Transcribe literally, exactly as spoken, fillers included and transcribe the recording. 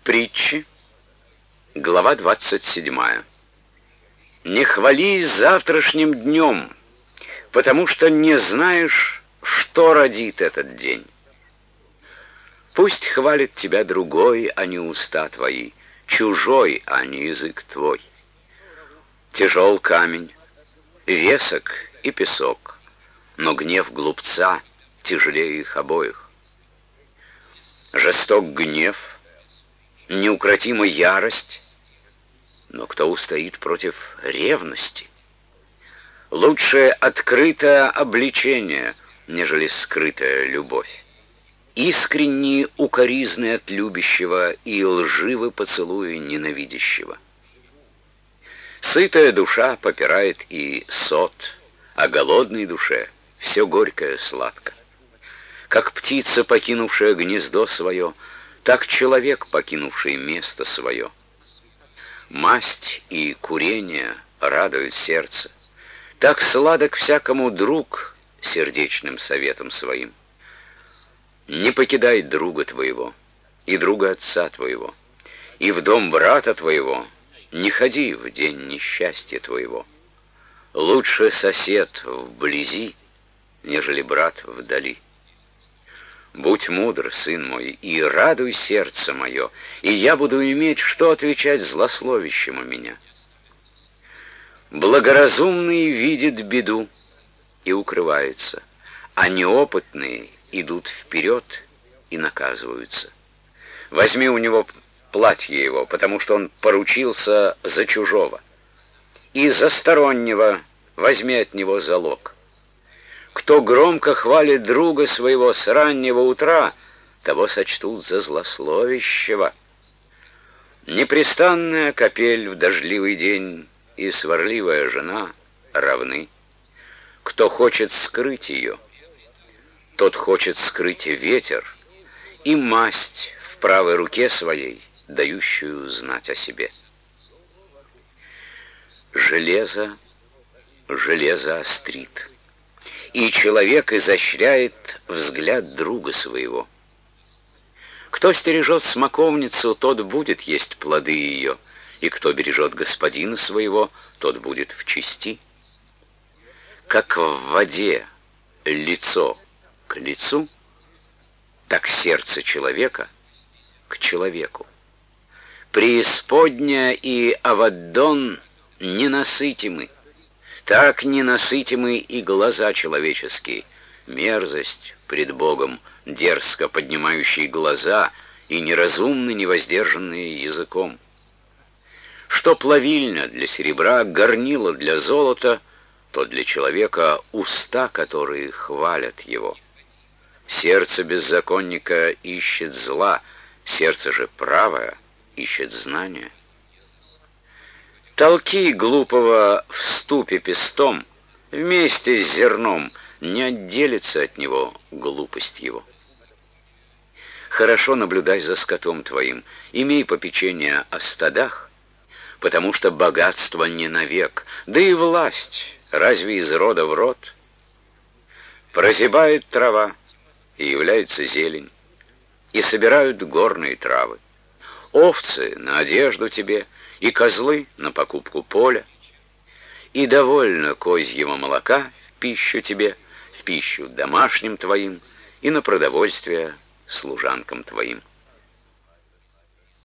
Притчи, глава двадцать седьмая. «Не хвались завтрашним днем, потому что не знаешь, что родит этот день. Пусть хвалит тебя другой, а не уста твои, чужой, а не язык твой. Тяжел камень, весок и песок, но гнев глупца тяжелее их обоих. Жесток гнев, неукротима ярость, но кто устоит против ревности? Лучше открытое обличение, нежели скрытая любовь. Искренние укоризны от любящего и лживы поцелуи ненавидящего. Сытая душа попирает и сот, а голодной душе все горькое сладко. Как птица, покинувшая гнездо свое, так человек, покинувший место свое. Масть и курение радуют сердце, так сладок всякому друг сердечным советом своим. Не покидай друга твоего и друга отца твоего, и в дом брата твоего не ходи в день несчастья твоего. Лучше сосед вблизи, нежели брат вдали. Будь мудр, сын мой, и радуй сердце мое, и я буду иметь, что отвечать злословящему меня. Благоразумный видит беду и укрывается, а неопытные идут вперед и наказываются. Возьми у него платье его, потому что он поручился за чужого, и за стороннего возьми от него залог. Кто громко хвалит друга своего с раннего утра, того сочтут за злословящего. Непрестанная капель в дождливый день и сварливая жена равны. Кто хочет скрыть ее, тот хочет скрыть ветер и масть в правой руке своей, дающую знать о себе. Железо, железо острит, и человек изощряет взгляд друга своего. Кто стережет смоковницу, тот будет есть плоды ее, и кто бережет господина своего, тот будет в чести. Как в воде лицо к лицу, так сердце человека к человеку. Преисподня и Аваддон ненасытимы, так ненасытимы и глаза человеческие. Мерзость пред Богом, дерзко поднимающие глаза, и неразумны невоздержанные языком. Что плавильня для серебра, горнило для золота, то для человека уста, которые хвалят его. Сердце беззаконника ищет зла, сердце же правое ищет знания. Толки глупого в ступе пестом, вместе с зерном не отделится от него глупость его. Хорошо наблюдай за скотом твоим, имей попечение о стадах, потому что богатство не навек, да и власть разве из рода в род? Прозябает трава, и является зелень, и собирают горные травы. Овцы на одежду тебе, и козлы на покупку поля, и довольно козьего молока в пищу тебе, в пищу домашним твоим, и на продовольствие служанкам твоим.